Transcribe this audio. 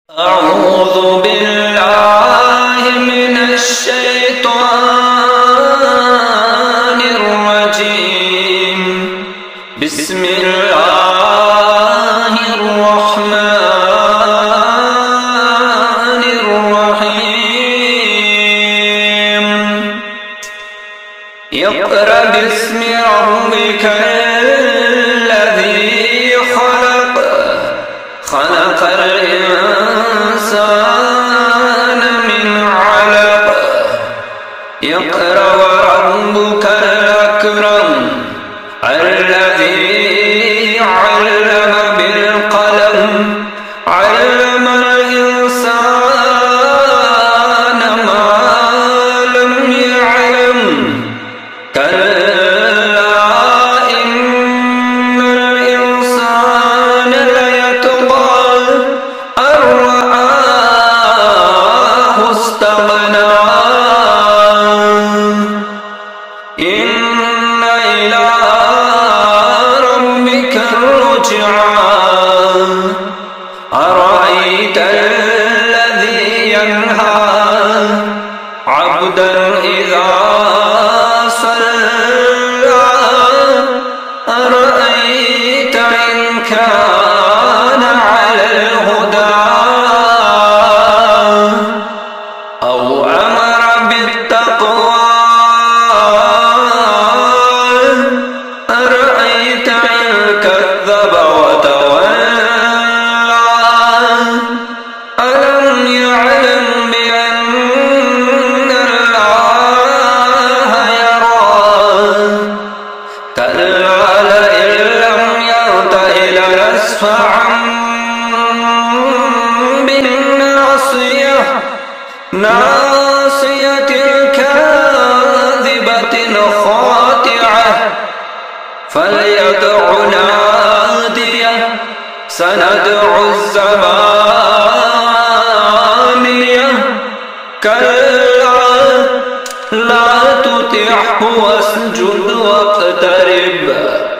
أعوذ بالله من الشيطان الرجيم. بسم الله الرحمن الرحيم. اقرأ باسم ربك الذي خلق. خلق الإنسان من علق. اقرأ وربك الأكرم الذي علم بالقلم. علم الإنسان ما لم يعلم. كلا إن الإنسان ليطغى أن رآه استغنى. إن إلى ربك الرجعى. أرأيت الذي ينهى عبدا إذا صلى. أرأيت إن كان على الهدى أو أمر بالتقوى. أرأيت إن كذب وتولى. ألم يعلم بأن الله يرى. كلا لئن لم ينته لنسفعا بالناصية. ناصية كاذبة خاطعة. فليدع ناديه. سندع الزبانية. كلا لا تطعه واسجد واقترب.